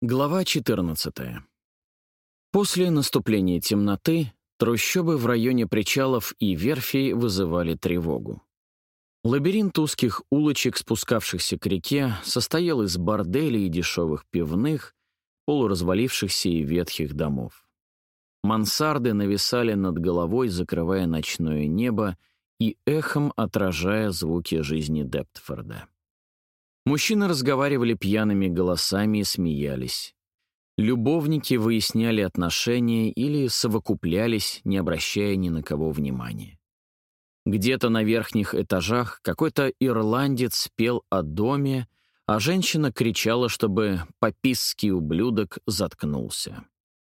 Глава 14. После наступления темноты трущобы в районе причалов и верфей вызывали тревогу. Лабиринт узких улочек, спускавшихся к реке, состоял из борделей и дешевых пивных, полуразвалившихся и ветхих домов. Мансарды нависали над головой, закрывая ночное небо и эхом отражая звуки жизни Дептфорда. Мужчины разговаривали пьяными голосами и смеялись. Любовники выясняли отношения или совокуплялись, не обращая ни на кого внимания. Где-то на верхних этажах какой-то ирландец пел о доме, а женщина кричала, чтобы пописский ублюдок заткнулся.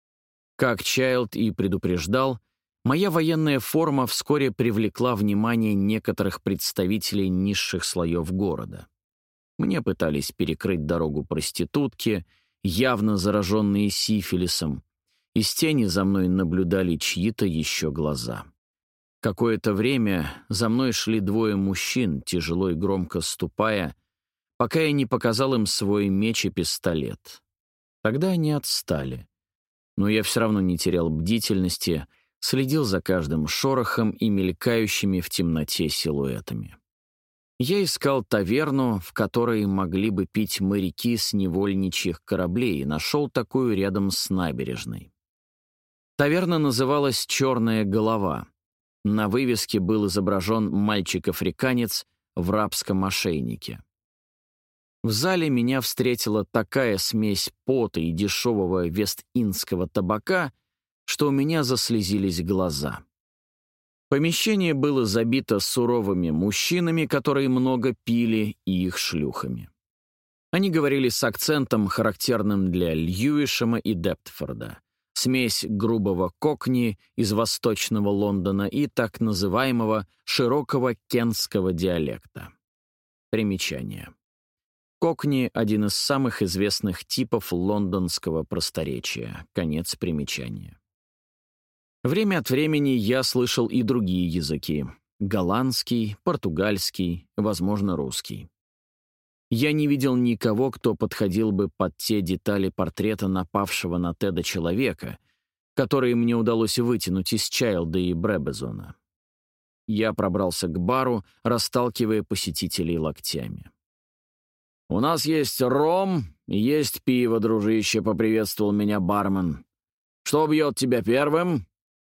Как Чайлд и предупреждал, моя военная форма вскоре привлекла внимание некоторых представителей низших слоев города. Мне пытались перекрыть дорогу проститутки, явно зараженные сифилисом. Из тени за мной наблюдали чьи-то еще глаза. Какое-то время за мной шли двое мужчин, тяжело и громко ступая, пока я не показал им свой меч и пистолет. Тогда они отстали. Но я все равно не терял бдительности, следил за каждым шорохом и мелькающими в темноте силуэтами. Я искал таверну, в которой могли бы пить моряки с невольничьих кораблей, и нашел такую рядом с набережной. Таверна называлась «Черная голова». На вывеске был изображен мальчик-африканец в рабском ошейнике. В зале меня встретила такая смесь пота и дешевого вест-индского табака, что у меня заслезились глаза. Помещение было забито суровыми мужчинами, которые много пили, и их шлюхами. Они говорили с акцентом, характерным для Льюишема и Дептфорда, смесь грубого кокни из восточного Лондона и так называемого широкого кентского диалекта. Примечание. Кокни — один из самых известных типов лондонского просторечия. Конец примечания. Время от времени я слышал и другие языки — голландский, португальский, возможно, русский. Я не видел никого, кто подходил бы под те детали портрета напавшего на Теда человека, которые мне удалось вытянуть из Чайлда и Бребезона. Я пробрался к бару, расталкивая посетителей локтями. «У нас есть ром, есть пиво, дружище», — поприветствовал меня бармен. «Что бьет тебя первым?»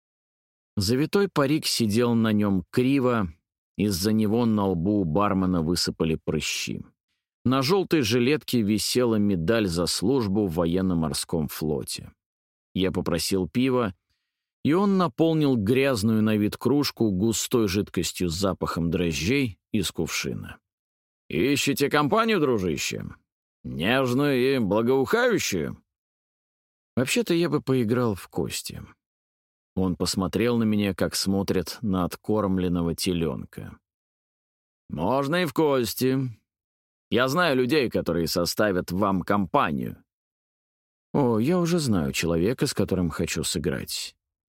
Завитой парик сидел на нем криво, из-за него на лбу у бармена высыпали прыщи. На желтой жилетке висела медаль за службу в военно-морском флоте. Я попросил пива, и он наполнил грязную на вид кружку густой жидкостью с запахом дрожжей из кувшина. «Ищете компанию, дружище? Нежную и благоухающую?» «Вообще-то я бы поиграл в кости». Он посмотрел на меня, как смотрят на откормленного теленка. «Можно и в кости. Я знаю людей, которые составят вам компанию». «О, я уже знаю человека, с которым хочу сыграть.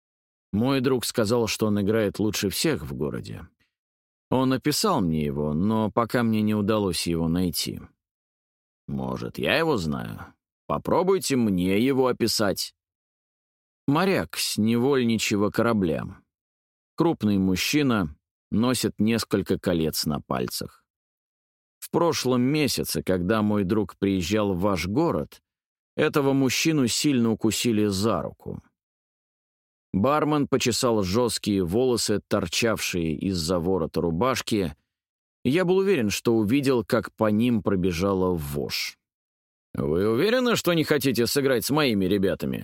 Мой друг сказал, что он играет лучше всех в городе. Он описал мне его, но пока мне не удалось его найти». «Может, я его знаю? Попробуйте мне его описать». Моряк с невольничьего корабля. Крупный мужчина, носит несколько колец на пальцах. В прошлом месяце, когда мой друг приезжал в ваш город, этого мужчину сильно укусили за руку. Бармен почесал жесткие волосы, торчавшие из-за ворота рубашки, и я был уверен, что увидел, как по ним пробежала вошь. «Вы уверены, что не хотите сыграть с моими ребятами?»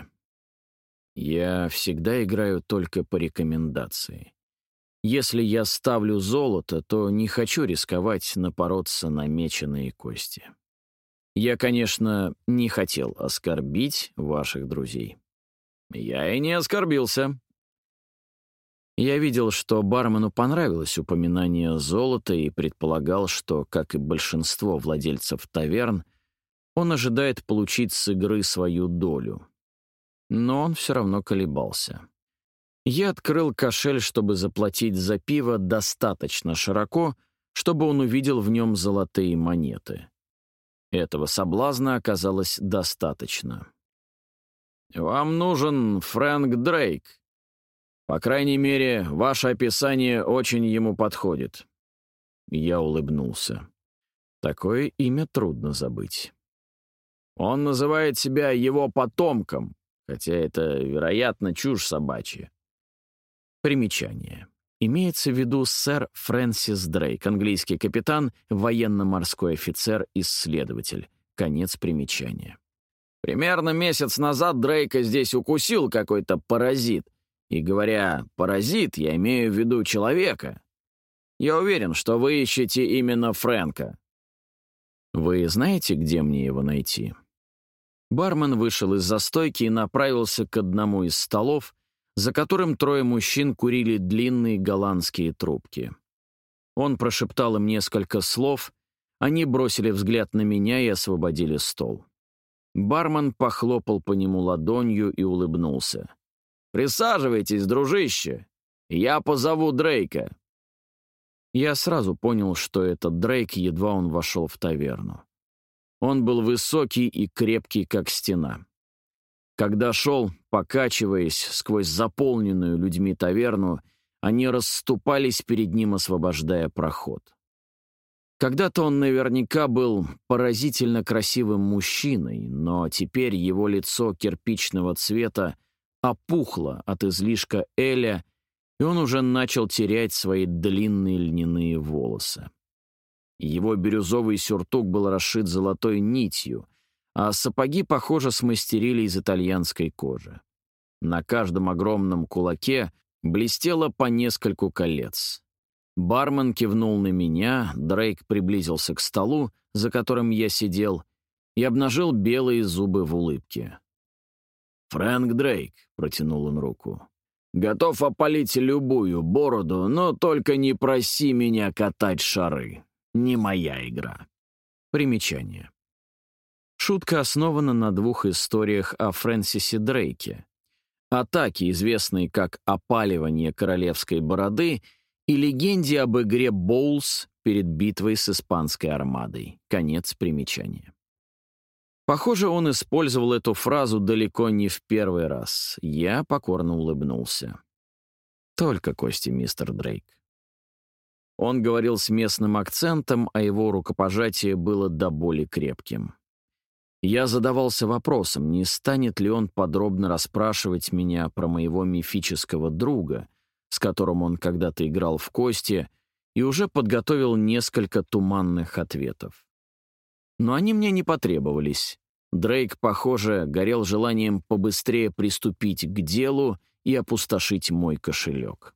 «Я всегда играю только по рекомендации. Если я ставлю золото, то не хочу рисковать напороться на меченые кости. Я, конечно, не хотел оскорбить ваших друзей». «Я и не оскорбился». Я видел, что бармену понравилось упоминание золота и предполагал, что, как и большинство владельцев таверн, он ожидает получить с игры свою долю. Но он все равно колебался. Я открыл кошель, чтобы заплатить за пиво достаточно широко, чтобы он увидел в нем золотые монеты. Этого соблазна оказалось достаточно. «Вам нужен Фрэнк Дрейк. По крайней мере, ваше описание очень ему подходит». Я улыбнулся. Такое имя трудно забыть. Он называет себя его потомком, хотя это, вероятно, чушь собачья. Примечание. Имеется в виду сэр Фрэнсис Дрейк, английский капитан, военно-морской офицер, исследователь. Конец примечания. Примерно месяц назад Дрейка здесь укусил какой-то паразит. И говоря «паразит», я имею в виду человека. Я уверен, что вы ищете именно Фрэнка. Вы знаете, где мне его найти? Бармен вышел из-за стойки и направился к одному из столов, за которым трое мужчин курили длинные голландские трубки. Он прошептал им несколько слов, они бросили взгляд на меня и освободили стол. Бармен похлопал по нему ладонью и улыбнулся. «Присаживайтесь, дружище, я позову Дрейка». Я сразу понял, что это Дрейк, едва он вошел в таверну. Он был высокий и крепкий, как стена. Когда шел, покачиваясь сквозь заполненную людьми таверну, они расступались перед ним, освобождая проход. Когда-то он наверняка был поразительно красивым мужчиной, но теперь его лицо кирпичного цвета опухло от излишка эля, и он уже начал терять свои длинные льняные волосы. Его бирюзовый сюртук был расшит золотой нитью, а сапоги, похоже, смастерили из итальянской кожи. На каждом огромном кулаке блестело по нескольку колец. Бармен кивнул на меня, Дрейк приблизился к столу, за которым я сидел, и обнажил белые зубы в улыбке. «Фрэнк Дрейк», — протянул он руку, — «готов опалить любую бороду, но только не проси меня катать шары. Не моя игра». Примечание. Шутка основана на двух историях о Фрэнсисе Дрейке. Атаке, известной как «опаливание королевской бороды», и легенде об игре «Боулс» перед битвой с испанской армадой. Конец примечания. Похоже, он использовал эту фразу далеко не в первый раз. Я покорно улыбнулся. Только кости, мистер Дрейк. Он говорил с местным акцентом, а его рукопожатие было до боли крепким. Я задавался вопросом, не станет ли он подробно расспрашивать меня про моего мифического друга, с которым он когда-то играл в кости, и уже подготовил несколько туманных ответов. Но они мне не потребовались. Дрейк, похоже, горел желанием побыстрее приступить к делу и опустошить мой кошелек.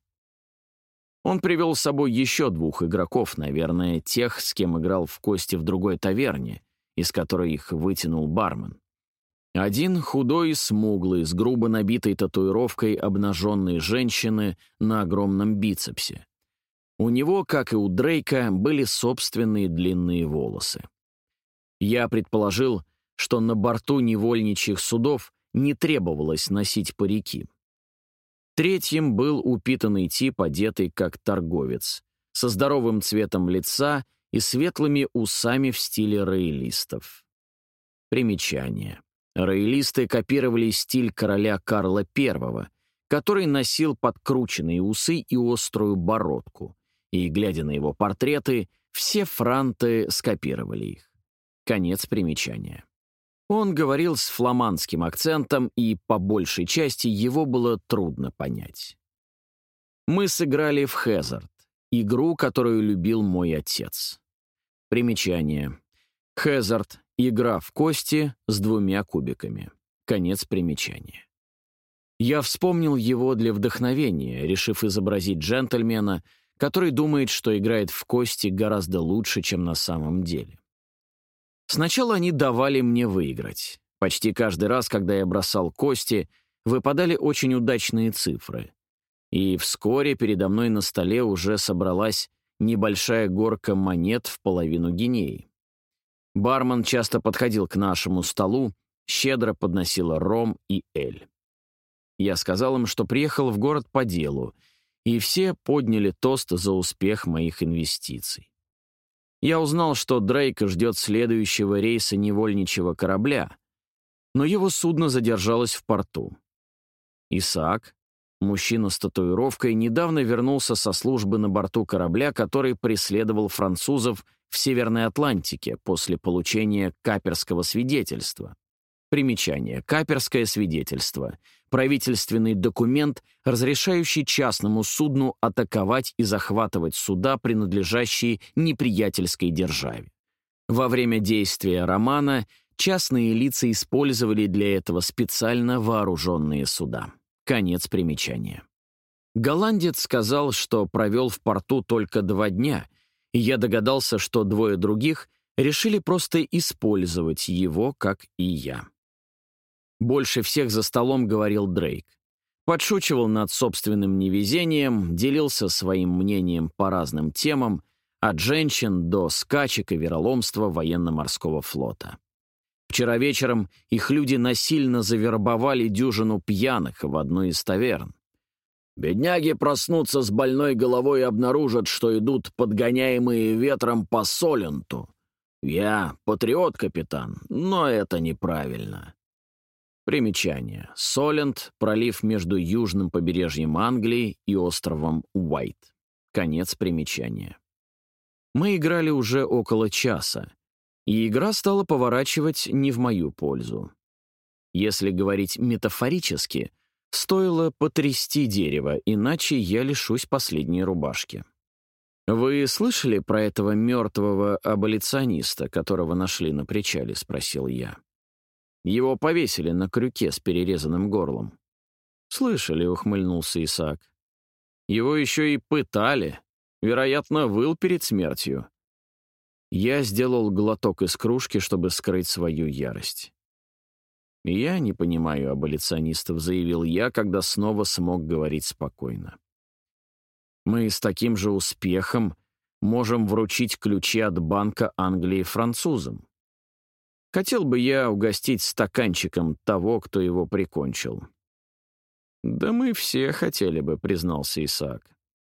Он привел с собой еще двух игроков, наверное, тех, с кем играл в кости в другой таверне, из которой их вытянул бармен. Один худой и смуглый, с грубо набитой татуировкой обнаженной женщины на огромном бицепсе. У него, как и у Дрейка, были собственные длинные волосы. Я предположил, что на борту невольничьих судов не требовалось носить парики. Третьим был упитанный тип, одетый как торговец, со здоровым цветом лица и светлыми усами в стиле роялистов. Примечание. Роялисты копировали стиль короля Карла I, который носил подкрученные усы и острую бородку, и, глядя на его портреты, все франты скопировали их. Конец примечания. Он говорил с фламандским акцентом, и по большей части его было трудно понять. Мы сыграли в Хезард, игру, которую любил мой отец. Примечание. Хезард — игра в кости с 2 кубиками. Конец примечания. Я вспомнил его для вдохновения, решив изобразить джентльмена, который думает, что играет в кости гораздо лучше, чем на самом деле. Сначала они давали мне выиграть. Почти каждый раз, когда я бросал кости, выпадали очень удачные цифры. И вскоре передо мной на столе уже собралась небольшая горка монет в половину гинеи. Бармен часто подходил к нашему столу, щедро подносил ром и эль. Я сказал им, что приехал в город по делу, и все подняли тост за успех моих инвестиций. Я узнал, что Дрейка ждет следующего рейса невольничьего корабля, но его судно задержалось в порту. Исаак, мужчина с татуировкой, недавно вернулся со службы на борту корабля, который преследовал французов в Северной Атлантике после получения каперского свидетельства. Примечание. Каперское свидетельство. Правительственный документ, разрешающий частному судну атаковать и захватывать суда, принадлежащие неприятельской державе. Во время действия романа частные лица использовали для этого специально вооруженные суда. Конец примечания. Голландец сказал, что провел в порту только 2 дня, и я догадался, что 2 других решили просто использовать его, как и я. Больше всех за столом говорил Дрейк. Подшучивал над собственным невезением, делился своим мнением по разным темам, от женщин до скачек и вероломства военно-морского флота. Вчера вечером их люди насильно завербовали дюжину пьяных в одной из таверн. «Бедняги проснутся с больной головой и обнаружат, что идут подгоняемые ветром по Соленту. Я патриот, капитан, но это неправильно». Примечание. Солент — пролив между южным побережьем Англии и островом Уайт. Конец примечания. Мы играли уже около часа, и игра стала поворачивать не в мою пользу. Если говорить метафорически, стоило потрясти дерево, иначе я лишусь последней рубашки. «Вы слышали про этого мертвого аболициониста, которого нашли на причале?» — спросил я. Его повесили на крюке с перерезанным горлом. «Слышали», — ухмыльнулся Исаак. «Его еще и пытали. Вероятно, выл перед смертью». Я сделал глоток из кружки, чтобы скрыть свою ярость. «Я не понимаю аболиционистов», — заявил я, когда снова смог говорить спокойно. «Мы с таким же успехом можем вручить ключи от Банка Англии французам. Хотел бы я угостить стаканчиком того, кто его прикончил». «Да мы все хотели бы», — признался Исаак.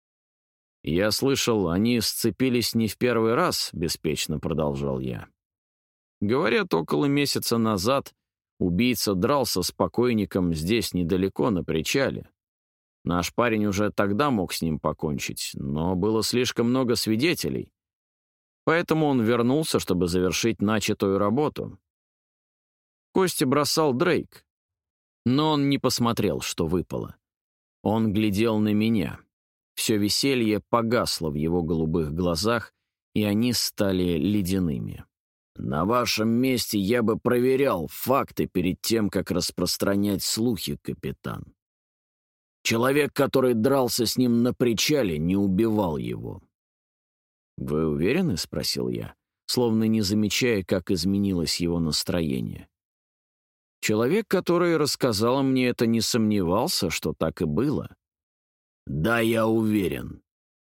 «Я слышал, они сцепились не в первый раз», — беспечно продолжал я. «Говорят, около месяца назад убийца дрался с покойником здесь недалеко, на причале. Наш парень уже тогда мог с ним покончить, но было слишком много свидетелей. Поэтому он вернулся, чтобы завершить начатую работу. Кости бросал Дрейк, но он не посмотрел, что выпало. Он глядел на меня. Все веселье погасло в его голубых глазах, и они стали ледяными. «На вашем месте я бы проверял факты перед тем, как распространять слухи, капитан. Человек, который дрался с ним на причале, не убивал его». «Вы уверены?» — спросил я, словно не замечая, как изменилось его настроение. Человек, который рассказал мне это, не сомневался, что так и было. «Да, я уверен.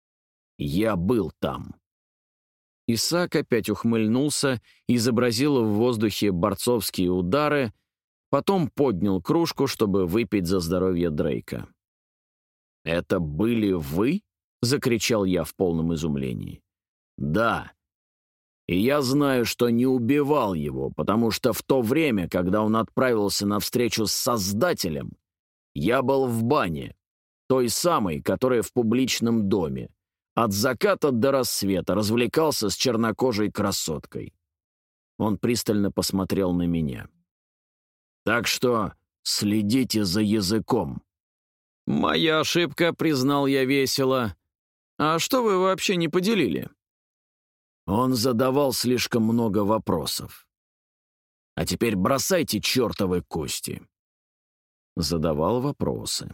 Я был там». Исаак опять ухмыльнулся, изобразил в воздухе борцовские удары, потом поднял кружку, чтобы выпить за здоровье Дрейка. «Это были вы?» — закричал я в полном изумлении. «Да. И я знаю, что не убивал его, потому что в то время, когда он отправился на встречу с Создателем, я был в бане, той самой, которая в публичном доме, от заката до рассвета развлекался с чернокожей красоткой». Он пристально посмотрел на меня. «Так что следите за языком». «Моя ошибка», — признал я весело. «А что вы вообще не поделили?» Он задавал слишком много вопросов. «А теперь бросайте чертовы кости». Задавал вопросы.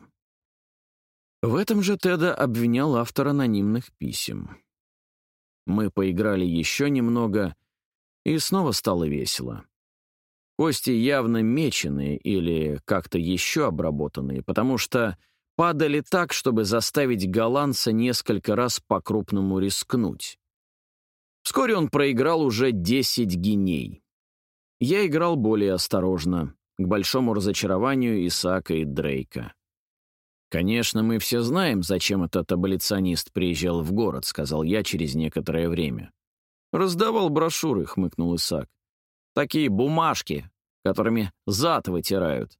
В этом же Теда обвинял автор анонимных писем. Мы поиграли еще немного, и снова стало весело. Кости явно меченые или как-то еще обработанные, потому что падали так, чтобы заставить голландца несколько раз по-крупному рискнуть. Вскоре он проиграл уже 10 гиней. Я играл более осторожно, к большому разочарованию Исаака и Дрейка. «Конечно, мы все знаем, зачем этот аболиционист приезжал в город», — сказал я через некоторое время. «Раздавал брошюры», — хмыкнул Исаак. «Такие бумажки, которыми зад вытирают».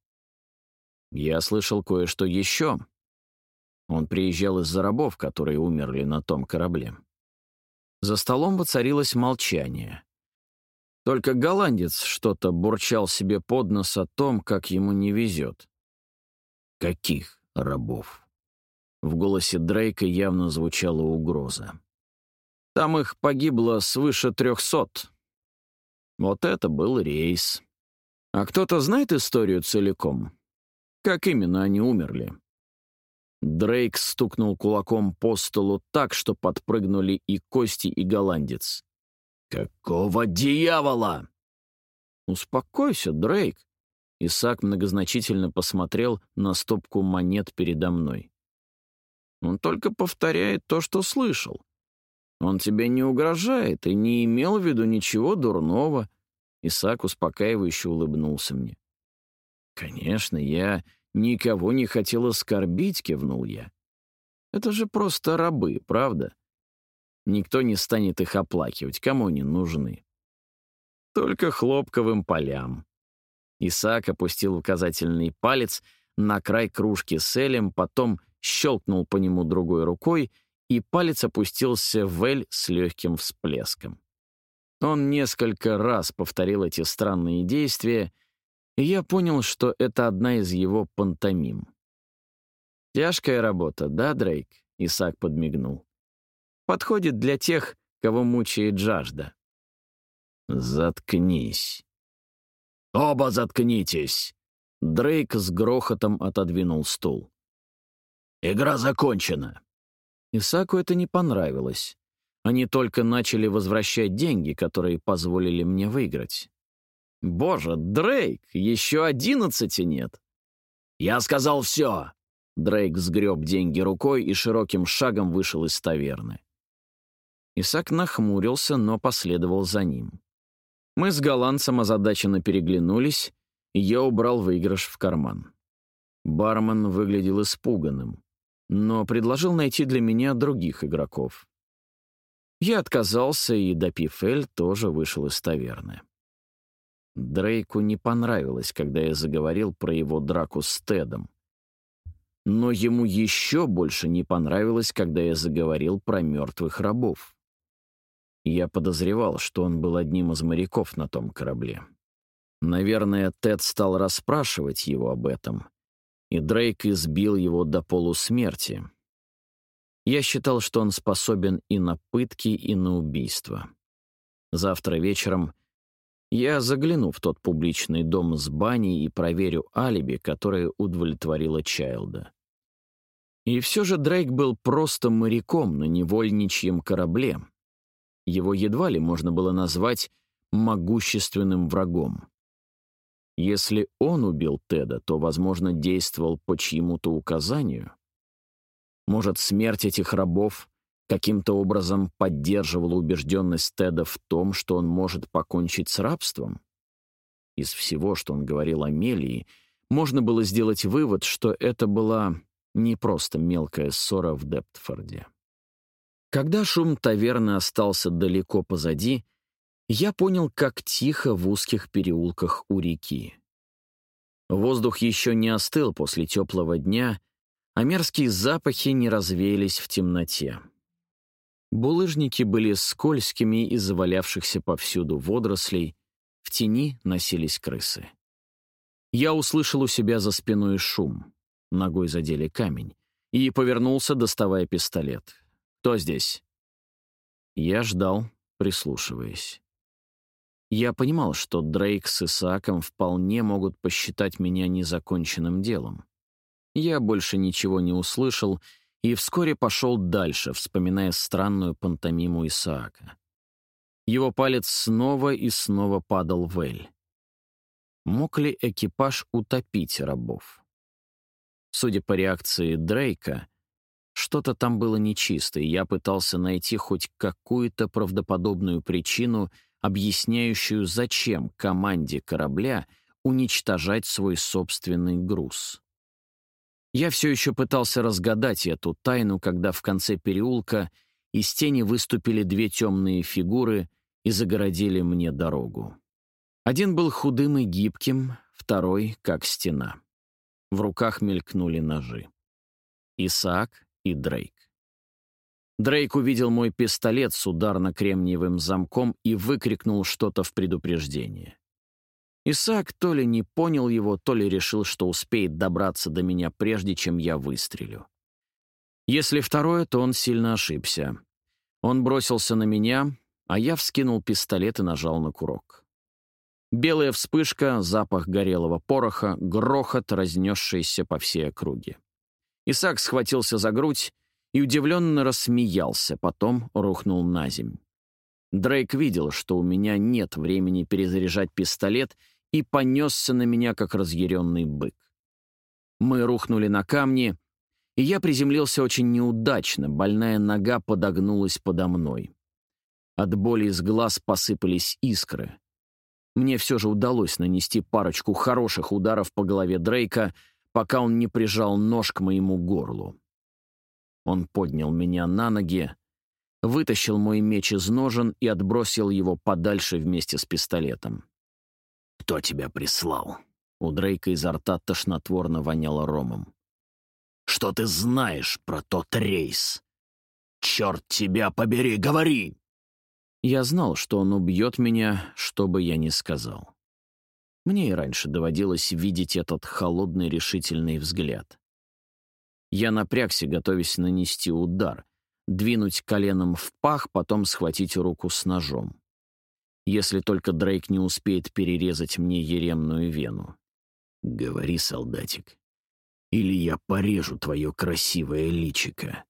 Я слышал кое-что еще. Он приезжал из-за рабов, которые умерли на том корабле. За столом воцарилось молчание. Только голландец что-то бурчал себе под нос о том, как ему не везет. «Каких рабов?» В голосе Дрейка явно звучала угроза. «Там их погибло свыше 300. Вот это был рейс. А кто-то знает историю целиком? Как именно они умерли?» Дрейк стукнул кулаком по столу так, что подпрыгнули и Кости, и голландец. «Какого дьявола?» «Успокойся, Дрейк». Исаак многозначительно посмотрел на стопку монет передо мной. «Он только повторяет то, что слышал. Он тебе не угрожает и не имел в виду ничего дурного». Исаак успокаивающе улыбнулся мне. «Конечно, я никого не хотел оскорбить», — кивнул я. «Это же просто рабы, правда? Никто не станет их оплакивать, кому они нужны. Только хлопковым полям». Исаак опустил указательный палец на край кружки с элем, потом щелкнул по нему другой рукой, и палец опустился в эль с легким всплеском. Он несколько раз повторил эти странные действия, и я понял, что это одна из его пантомим. «Тяжкая работа, да, Дрейк?» — Исаак подмигнул. «Подходит для тех, кого мучает жажда». «Заткнись». «Оба заткнитесь!» Дрейк с грохотом отодвинул стул. «Игра закончена». Исааку это не понравилось. Они только начали возвращать деньги, которые позволили мне выиграть. «Боже, Дрейк, еще 11 нет!» «Я сказал все!» Дрейк сгреб деньги рукой и широким шагом вышел из таверны. Исаак нахмурился, но последовал за ним. Мы с голландцем озадаченно переглянулись, и я убрал выигрыш в карман. Бармен выглядел испуганным, но предложил найти для меня других игроков. Я отказался и, допив эль, тоже вышел из таверны. Дрейку не понравилось, когда я заговорил про его драку с Тедом. Но ему еще больше не понравилось, когда я заговорил про мертвых рабов. Я подозревал, что он был одним из моряков на том корабле. Наверное, Тед стал расспрашивать его об этом, и Дрейк избил его до полусмерти. Я считал, что он способен и на пытки, и на убийство. Завтра вечером я загляну в тот публичный дом с баней и проверю алиби, которое удовлетворило Чайлда. И все же Дрейк был просто моряком на невольничьем корабле. Его едва ли можно было назвать могущественным врагом. Если он убил Теда, то, возможно, действовал по чьему-то указанию. Может, смерть этих рабов каким-то образом поддерживала убежденность Теда в том, что он может покончить с рабством? Из всего, что он говорил Амелии, можно было сделать вывод, что это была не просто мелкая ссора в Дептфорде. Когда шум таверны остался далеко позади, я понял, как тихо в узких переулках у реки. Воздух еще не остыл после теплого дня, а мерзкие запахи не развеялись в темноте. Булыжники были скользкими из-за валявшихся повсюду водорослей, в тени носились крысы. Я услышал у себя за спиной шум, ногой задели камень, и повернулся, доставая пистолет. «Кто здесь?» Я ждал, прислушиваясь. Я понимал, что Дрейк с Исааком вполне могут посчитать меня незаконченным делом. Я больше ничего не услышал и вскоре пошел дальше, вспоминая странную пантомиму Исаака. Его палец снова и снова падал в эль. Мог ли экипаж утопить рабов? Судя по реакции Дрейка, что-то там было нечисто, и я пытался найти хоть какую-то правдоподобную причину, объясняющую, зачем команде корабля уничтожать свой собственный груз. Я все еще пытался разгадать эту тайну, когда в конце переулка из тени выступили две темные фигуры и загородили мне дорогу. Один был худым и гибким, второй — как стена. В руках мелькнули ножи. Исаак и Дрейк. Дрейк увидел мой пистолет с ударно-кремниевым замком и выкрикнул что-то в предупреждение. Исаак то ли не понял его, то ли решил, что успеет добраться до меня прежде, чем я выстрелю. Если второе, то он сильно ошибся. Он бросился на меня, а я вскинул пистолет и нажал на курок. Белая вспышка, запах горелого пороха, грохот, разнесшийся по всей округе. Исаак схватился за грудь и удивленно рассмеялся, потом рухнул на земь. Дрейк видел, что у меня нет времени перезаряжать пистолет, и понесся на меня, как разъяренный бык. Мы рухнули на камни, и я приземлился очень неудачно, больная нога подогнулась подо мной. От боли из глаз посыпались искры. Мне все же удалось нанести парочку хороших ударов по голове Дрейка, пока он не прижал нож к моему горлу. Он поднял меня на ноги, вытащил мой меч из ножен и отбросил его подальше вместе с пистолетом. «Кто тебя прислал?» У Дрейка изо рта тошнотворно воняло ромом. «Что ты знаешь про тот рейс? Черт тебя побери, говори!» Я знал, что он убьет меня, что бы я ни сказал. Мне и раньше доводилось видеть этот холодный решительный взгляд. Я напрягся, готовясь нанести удар, двинуть коленом в пах, потом схватить руку с ножом. Если только Дрейк не успеет перерезать мне еремную вену. «Говори, солдатик, или я порежу твое красивое личико.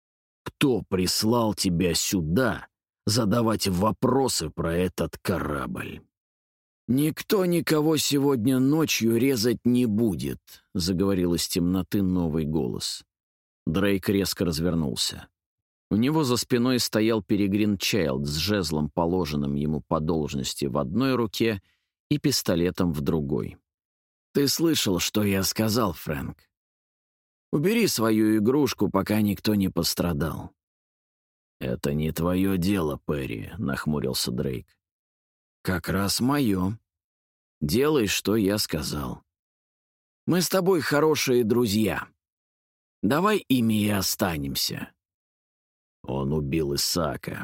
Кто прислал тебя сюда задавать вопросы про этот корабль?» «Никто никого сегодня ночью резать не будет», — заговорил из темноты новый голос. Дрейк резко развернулся. У него за спиной стоял Перегрин Чайлд с жезлом, положенным ему по должности, в одной руке и пистолетом в другой. «Ты слышал, что я сказал, Фрэнк? Убери свою игрушку, пока никто не пострадал». «Это не твое дело, Перри», — нахмурился Дрейк. «Как раз мое. Делай, что я сказал. Мы с тобой хорошие друзья. Давай ими и останемся». Он убил Исаака.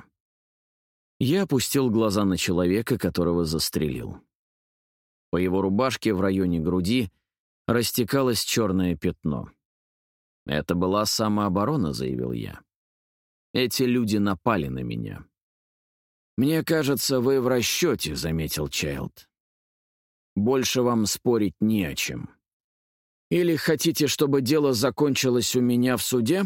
Я опустил глаза на человека, которого застрелил. По его рубашке в районе груди растекалось черное пятно. «Это была самооборона», — заявил я. «Эти люди напали на меня». «Мне кажется, вы в расчете», — заметил Чайлд. «Больше вам спорить не о чем. Или хотите, чтобы дело закончилось у меня в суде?»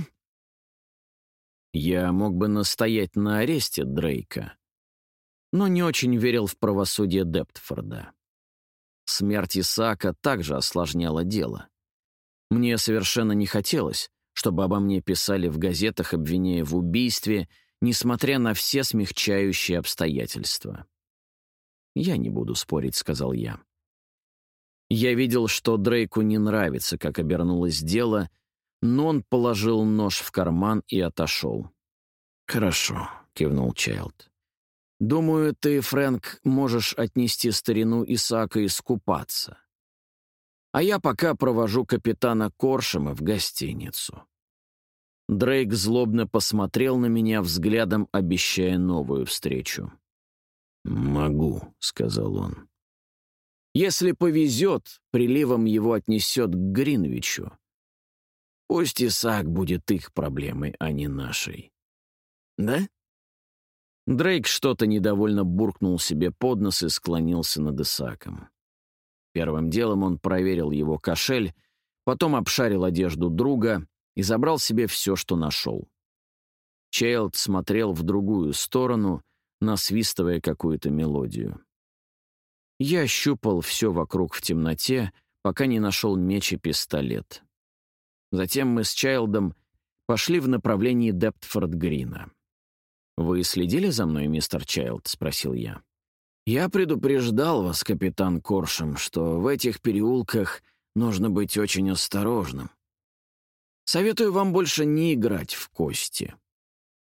Я мог бы настоять на аресте Дрейка, но не очень верил в правосудие Дептфорда. Смерть Исаака также осложняла дело. Мне совершенно не хотелось, чтобы обо мне писали в газетах, обвиняя в убийстве, несмотря на все смягчающие обстоятельства. «Я не буду спорить», — сказал я. Я видел, что Дрейку не нравится, как обернулось дело, но он положил нож в карман и отошел. «Хорошо», — кивнул Чайлд. «Думаю, ты, Фрэнк, можешь отнести старину Исаака искупаться. А я пока провожу капитана Коршема в гостиницу». Дрейк злобно посмотрел на меня взглядом, обещая новую встречу. «Могу», — сказал он. «Если повезет, приливом его отнесет к Гринвичу. Пусть Исаак будет их проблемой, а не нашей. Да?» Дрейк что-то недовольно буркнул себе под нос и склонился над Исааком. Первым делом он проверил его кошель, потом обшарил одежду друга и забрал себе все, что нашел. Чайлд смотрел в другую сторону, насвистывая какую-то мелодию. Я щупал все вокруг в темноте, пока не нашел меч и пистолет. Затем мы с Чайлдом пошли в направлении Дептфорд-Грина. «Вы следили за мной, мистер Чайлд?» — спросил я. «Я предупреждал вас, капитан Коршем, что в этих переулках нужно быть очень осторожным. Советую вам больше не играть в кости».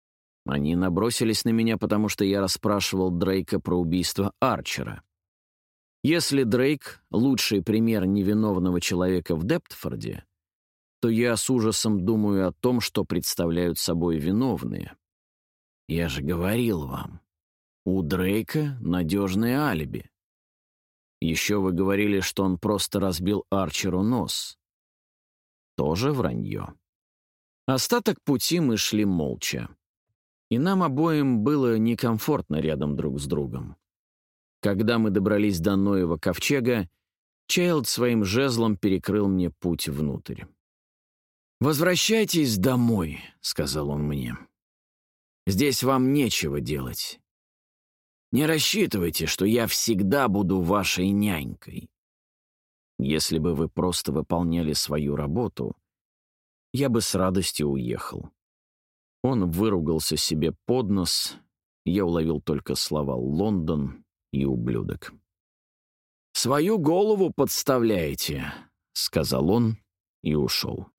Они набросились на меня, потому что я расспрашивал Дрейка про убийство Арчера. Если Дрейк — лучший пример невиновного человека в Дептфорде, то я с ужасом думаю о том, что представляют собой виновные. Я же говорил вам, у Дрейка надежное алиби. Еще вы говорили, что он просто разбил Арчеру нос. Тоже вранье. Остаток пути мы шли молча. И нам обоим было некомфортно рядом друг с другом. Когда мы добрались до Ноева ковчега, Чайлд своим жезлом перекрыл мне путь внутрь. «Возвращайтесь домой», — сказал он мне. «Здесь вам нечего делать. Не рассчитывайте, что я всегда буду вашей нянькой. Если бы вы просто выполняли свою работу, я бы с радостью уехал». Он выругался себе под нос, я уловил только слова «Лондон» и «ублюдок». «Свою голову подставляете», — сказал он и ушел.